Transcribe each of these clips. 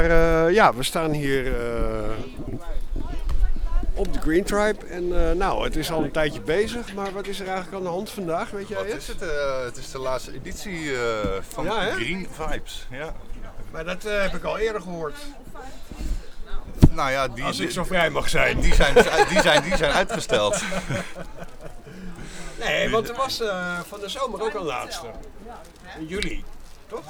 Ja, we staan hier op de Green Tribe en nou, het is al een tijdje bezig, maar wat is er eigenlijk aan de hand vandaag, weet jij Wat is het? Het is de laatste editie van Green Vibes. Ja. Maar dat heb ik al eerder gehoord. Nou ja, als ik zo vrij mag zijn. Die zijn uitgesteld. Nee, want er was van de zomer ook een laatste. In juli, toch?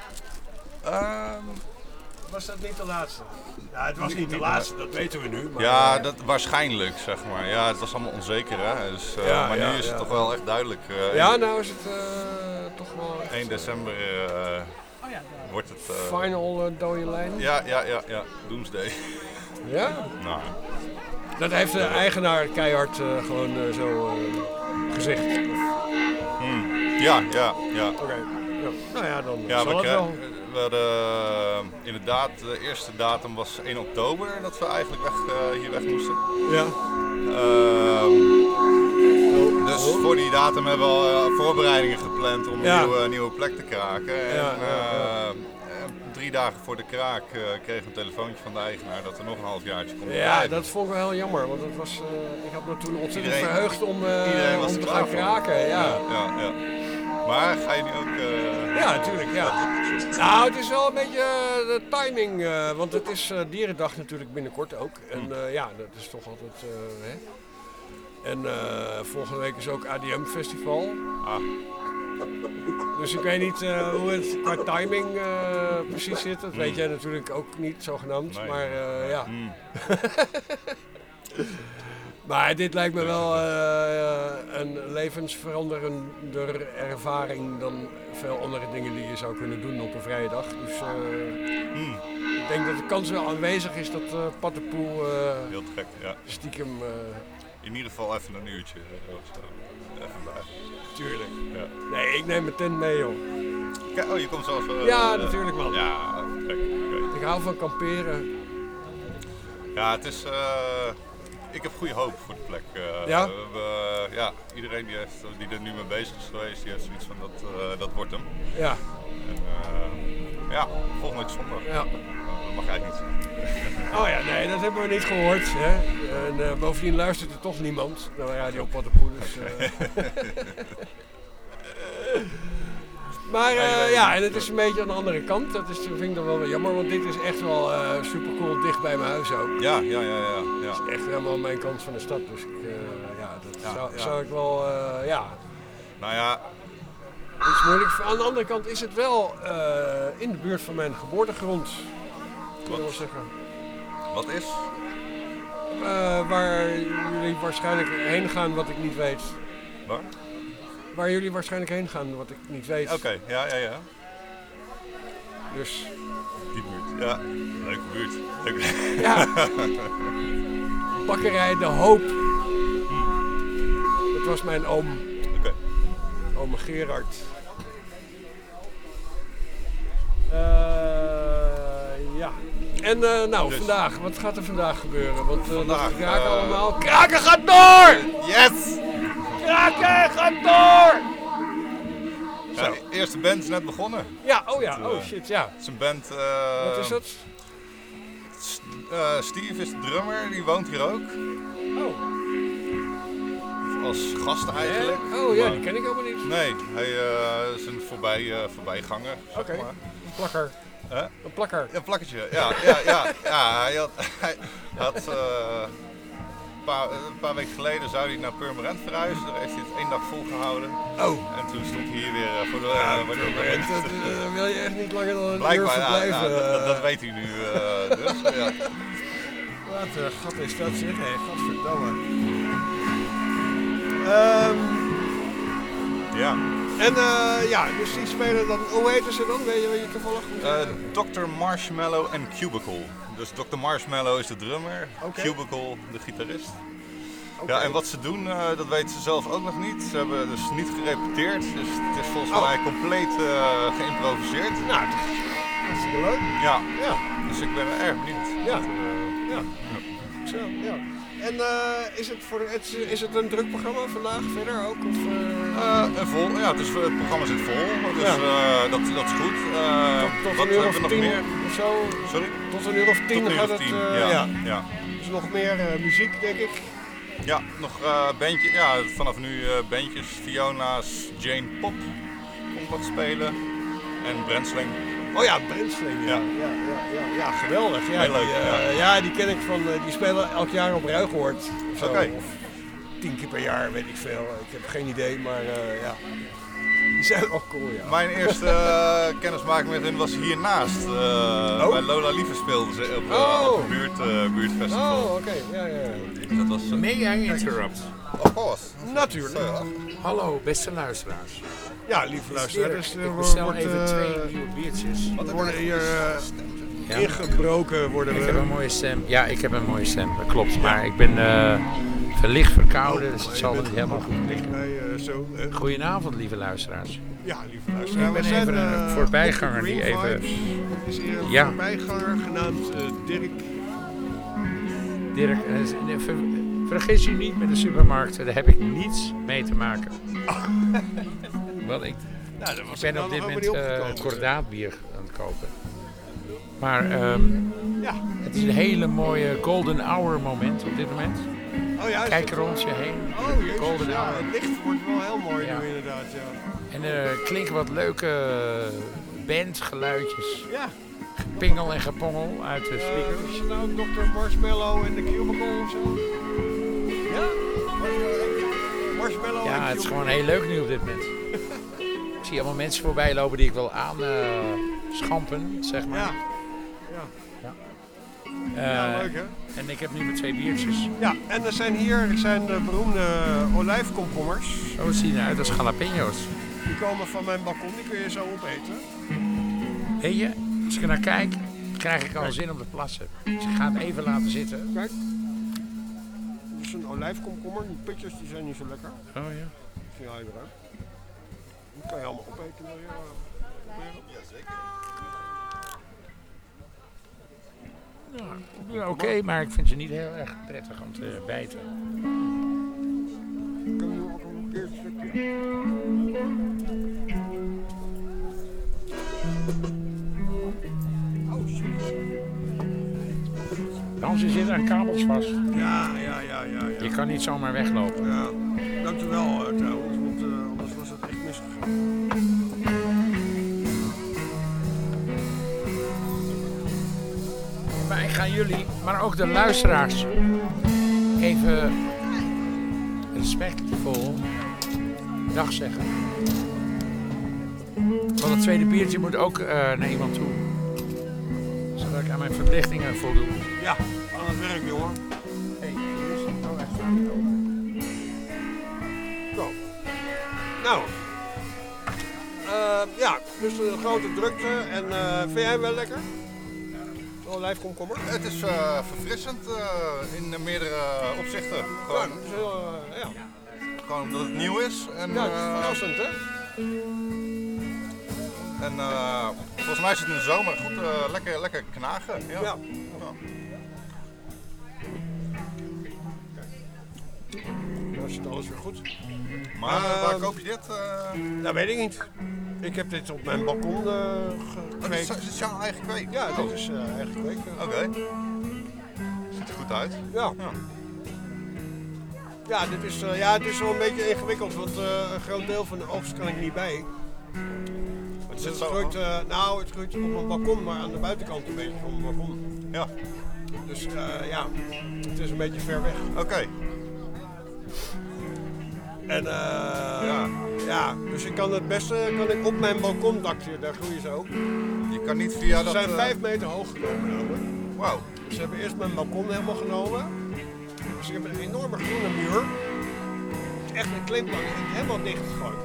Was dat niet de laatste? Ja, het was niet de laatste, dat weten we nu. Maar, ja, dat waarschijnlijk, zeg maar. Ja, het was allemaal onzeker, hè. Dus, maar nu is het toch wel echt duidelijk. Ja, nou is het toch wel... 1 december wordt het... Final dode lijn? Ja. Doomsday. Ja? Nou. Dat heeft de eigenaar keihard gewoon zo gezegd. Ja. Oké. Ja. Nou ja, dan ja, zal het wel. We hadden inderdaad, de eerste datum was 1 oktober dat we eigenlijk hier weg moesten. Ja. Dus voor die datum hebben we al voorbereidingen gepland om een nieuwe plek te kraken. En 3 dagen voor de kraak kreeg ik een telefoontje van de eigenaar dat we nog een halfjaartje konden blijven. Dat vond ik wel heel jammer, want het was, ik had me toen ontzettend verheugd om te gaan kraken. Ja. Maar ga je nu ook... Ja, natuurlijk. Ja. Nou, het is wel een beetje de timing, want het is Dierendag natuurlijk binnenkort ook. En dat is toch altijd... hè. En volgende week is ook ADM Festival. Dus ik weet niet hoe het qua timing precies zit. Dat weet jij natuurlijk ook niet, zogenaamd. Nee. Maar ja. Maar dit lijkt me wel een levensveranderender ervaring dan veel andere dingen die je zou kunnen doen op een vrije dag. Dus ik denk dat de kans wel aanwezig is dat Pattenpoel heel gek, ja. Stiekem... in ieder geval even een uurtje. Even blijven. Tuurlijk. Ja. Nee, ik neem mijn tent mee, joh. Kijk, je komt zelfs... ja, natuurlijk man. Ja, gek. Ik hou van kamperen. Ja, het is... ik heb goede hoop voor de plek. Iedereen die er nu mee bezig is geweest, die heeft zoiets van dat wordt hem. Ja. En volgende week zondag. Ja. Dat mag eigenlijk niet zeggen. Oh ja, nee, dat hebben we niet gehoord. Hè? En bovendien luistert er toch niemand naar Radio Pattenpoel. Dus, maar en het is een beetje aan de andere kant. Dat vind ik dan wel jammer, want dit is echt wel super cool dicht bij mijn huis ook. Ja. Het is echt helemaal mijn kant van de stad. Dus zou ik wel, Nou ja... iets moeilijk. Aan de andere kant is het wel in de buurt van mijn geboortegrond. Wat wil zeggen. Wat is? Waar jullie waarschijnlijk heen gaan wat ik niet weet. Waar? Waar jullie waarschijnlijk heen gaan wat ik niet weet. Oké, ja. Dus... Die buurt, ja. Leuke buurt. Leuk. Ja. Bakkerij De Hoop. Dat was mijn oom. Oké. Oom Gerard. Ja. En dus. Vandaag, wat gaat er vandaag gebeuren? Want vandaag kraken allemaal. Kraken gaat door! Yes! Kraken gaat door! Ja, de eerste band is net begonnen. Ja, shit, ja. Het is een band... wat is dat? Steve is de drummer, die woont hier ook. Oh. Als gast eigenlijk. Die ken ik helemaal niet. Nee, hij is een voorbijganger. Oké, een plakker. Een plakker. Een plakkertje, ja. Hij had een paar weken geleden zou hij naar Purmerend verhuizen. Daar heeft hij het 1 dag volgehouden. Oh. En toen stond hij hier weer voor de... Purmerend, daar wil je echt niet langer dan een uur verblijven. Dat weet hij nu dus. Ja. Wat een gat is dat zeg, hé. Gadverdamme. Ja. En dus die spelen dan, hoe heten ze dan? Weet je toevallig? Dr. Marshmallow en Cubicle. Dus Dr. Marshmallow is de drummer, Cubicle de gitarist. Okay. Ja, en wat ze doen, dat weten ze zelf ook nog niet. Ze hebben dus niet gerepeteerd, dus het is volgens mij compleet geïmproviseerd. Nou, dat is heel leuk. Ja, dus ik ben erg benieuwd. Ja. Zo, ja. En is het een druk programma vandaag verder ook? Of, vol, ja, het programma zit vol, dus dat is goed. Tot wat een uur hebben we of nog 10 meer? of zo? Sorry? Tot een uur of 10 gaat het. Ja. Dus nog meer muziek, denk ik. Ja, nog bandjes. Ja, vanaf nu bandjes. Fiona's Jane Pop komt wat spelen. En Brensling. Oh ja, Brensling. Ja, geweldig. Ja, heel leuk. Die ken ik van. Die spelen elk jaar op Ruigoord. Oké. Of 10 keer per jaar, weet ik veel. Ik heb geen idee, maar ja. Die zijn wel cool, ja. Mijn eerste kennismaking met hen was hiernaast. Bij Lola Lieve speelden ze op een buurtfestival. Oh, oké. Ja. Dat was, May I interrupt? Of course. Natuurlijk. Hallo, beste luisteraars. Ja, lieve luisteraars. Ik bestel even 2 nieuwe biertjes. We worden hier ingebroken. Ik heb een mooie stem. Ja, ik heb een mooie stem, dat klopt. Maar ik ben verlicht verkouden, dus het zal niet helemaal goed liggen. Goedenavond, lieve luisteraars. Ja, lieve luisteraars. Ik ben even een voorbijganger die even... Er is hier een voorbijganger genaamd Dirk. Dirk, vergis u niet met de supermarkten, daar heb ik niets mee te maken. Want ik ben op dit moment kordaatbier aan het kopen. Maar het is een hele mooie golden hour moment op dit moment. Oh, ja, kijk rond je heen. Oh jezus, golden hour. Het licht wordt wel heel mooi nu inderdaad. Ja. En er klinken wat leuke bandgeluidjes. Ja. Gepingel en gepongel uit de speakers. Is het nou Dr. Marshmallow en de Cubicle of zo? Ja? Marshmallow ja, en het is Cubicle. gewoon heel leuk nu op dit moment. Ik zie allemaal mensen voorbij lopen die ik wil aanschampen, zeg maar. Ja. Ja, leuk hè? En ik heb nu mijn 2 biertjes. Ja, en er zijn de beroemde olijfkomkommers. Zo zien eruit als jalapeño's. Die komen van mijn balkon, die kun je zo opeten. Weet je, als ik er naar kijk, krijg ik al zin om te plassen. Dus ik ga het even laten zitten. Kijk. Dit is een olijfkomkommer, die pitjes die zijn niet zo lekker. Oh ja. Misschien haal je eruit. Die kan je allemaal opeten. Wil je proberen? Ja, zeker. Ja, oké, maar ik vind ze niet heel erg prettig om te bijten. Kan je ook een keer stukje? Oh shit. Hans, je zit aan kabels vast. Ja. Je kan niet zomaar weglopen. Ja, dankjewel trouwens, want anders was het echt misgegaan. Maar ik ga jullie, maar ook de luisteraars, even respectvol dag zeggen. Want het tweede biertje moet ook naar iemand toe. Zodat ik aan mijn verplichtingen voldoe. Ja, aan het werk jongen. Hey, hier is het nou echt Zo. Nou. Ja, dus een grote drukte. En vind jij hem wel lekker? Olijfkomkommer? Het is verfrissend in meerdere opzichten. Gewoon, Ja, het is heel, gewoon omdat het nieuw is. En, ja, het is verrassend hè? En volgens mij is het in de zomer goed, lekker knagen. Ja. Ja. Dan is het alles weer goed. Maar waar koop je dit? Dat weet ik niet. Ik heb dit op mijn balkon gekweekt. Dit is jouw eigen kweek? Ja, dit is eigen kweek. Oké. Ziet er goed uit. Ja. Ja, het is wel een beetje ingewikkeld, want een groot deel van de oogst kan ik niet bij. Het groeit, het groeit op mijn balkon, maar aan de buitenkant een beetje van mijn balkon. Ja. Dus ja, het is een beetje ver weg. Oké. En ja, dus ik kan het beste op mijn balkondakje, daar groeien ze ook. Je kan niet via Ze dat... zijn 5 meter hoog genomen namelijk. Wauw. Ze hebben eerst mijn balkon helemaal genomen. Dus ik heb een enorme groene muur. Echt een klimplank, helemaal dicht gegooid.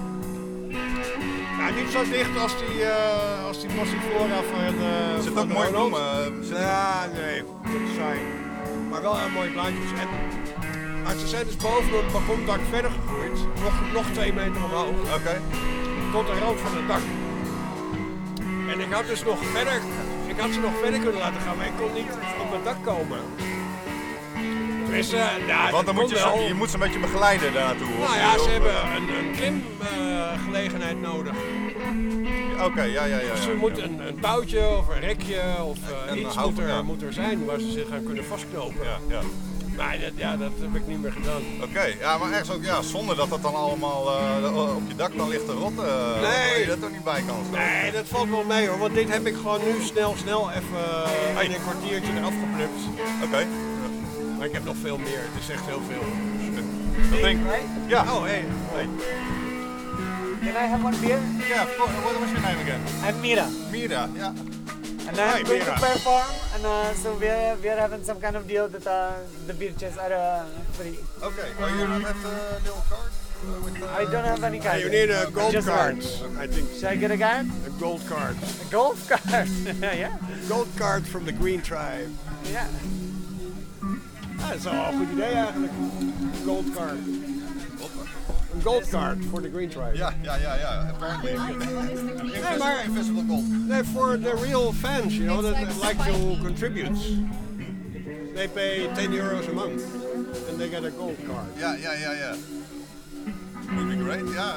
Nou, niet zo dicht als die passiflora van Zit van ook de mooi Ronald. bloemen? Ja, nee, dat is saai. Maar wel heel mooie plaatjes. Maar ze zijn dus boven mijn balkondak verder gegroeid. Nog 2 meter omhoog. Oké. Tot de rand van het dak. En ik had dus nog verder, ik had ze nog verder kunnen laten gaan, maar ik kon niet op het dak komen. Tenminste, Want dan moet je moet ze een beetje begeleiden daarnaartoe. Nou ja, ze hebben een klimgelegenheid nodig. Oké, ja. Dus er moet een touwtje of een rekje of iets moet er zijn waar ze zich aan kunnen vastknopen. Ja. Maar dat heb ik niet meer gedaan. Oké, ja, maar ergens ook zonder dat dat dan allemaal op je dak dan ligt te rotten. Nee. Je dat er niet bij kan staan. Nee, dat valt wel mee hoor, want dit heb ik gewoon nu snel even in een kwartiertje eraf geplukt. Oké. Maar ik heb nog veel meer, het is echt heel veel. Dat denk ik. Ja. Oh, hey. Can I have one beer? Yeah, of course. What was your name again? I'm Mira. Mira, yeah. And I'm going Mira. to perform, and so we're having some kind of deal that the beer chests are free. Okay, well you don't have the little card? I don't have any card. You need a gold Just card, one. I think. Should I get a card? A gold card. A gold card. Yeah. Gold card from the Green Tribe. Yeah. Dat is wel een goed idee eigenlijk. Gold card. Een gold card for the Green Tribe. Ja. Apparently. Invisible gold. Nee, for the real fans, you know, that like to contribute. They pay €10 a month and they get a gold card. Yeah. Would be great, yeah.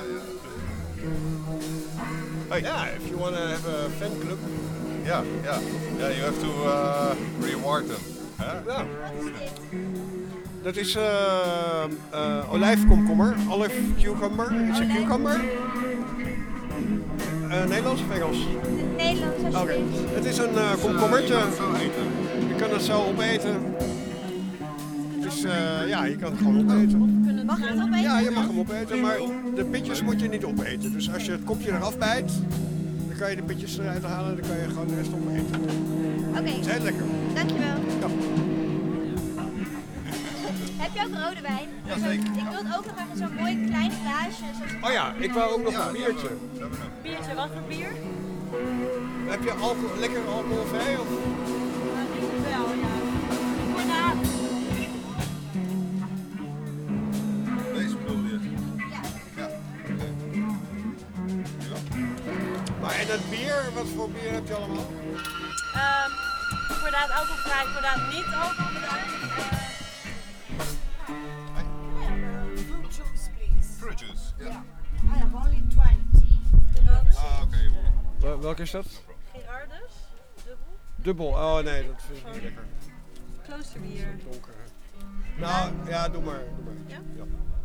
Hey. Yeah, if you want to have a fan club. Yeah, you have to reward them. Ja. Dat is olijfkomkommer, olive cucumber. Is het cucumber? Nederlands of Engels? Nederlands Oké. alsjeblieft. Het is een komkommertje. Zo eten. Je kan het zo opeten. Dus je kan het gewoon opeten. Mag ik het opeten? Ja, je mag hem opeten, maar de pitjes moet je niet opeten. Dus als je het kopje eraf bijt, dan kan je de pitjes eruit halen en dan kan je gewoon de rest opeten. Oké, Het is heel lekker. dankjewel. Ja. Heb je ook rode wijn? Jazeker. Ik wil het ook nog even zo'n mooi klein glaasje. Oh ja, ik wou ook nog een biertje. Biertje, wat voor bier? Heb je lekker alcoholvrij? Of? Wel, ja. Inderdaad. Deze bedoel je? Ja. Maar en dat bier, wat voor bier heb je allemaal? Inderdaad alcoholvrij, inderdaad niet alcoholvrij. Fruit juice, please. Fruit juice, ja. I have only 20. Oké. Welke is dat? Gerardus, dubbel. Dubbel. Oh nee, dat vind ik niet lekker. Kloosterbier. Donker. Nou, ja, doe maar. Ja? Ja.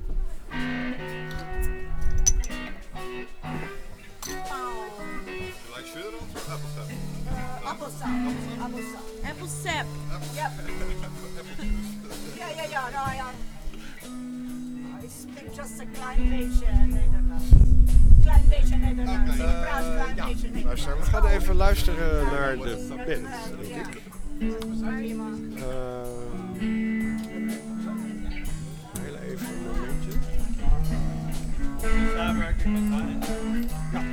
Like sugar of appelsap? Apple sauce. Apple sap. Yeah, no, I speak just a klein beetje Nederlands. Klein beetje Nederlands. Praat klein beetje Nederlands. Luister, we gaan even luisteren naar de band, denk ik. Heel even een momentje. Samenwerking met Hein. Ja.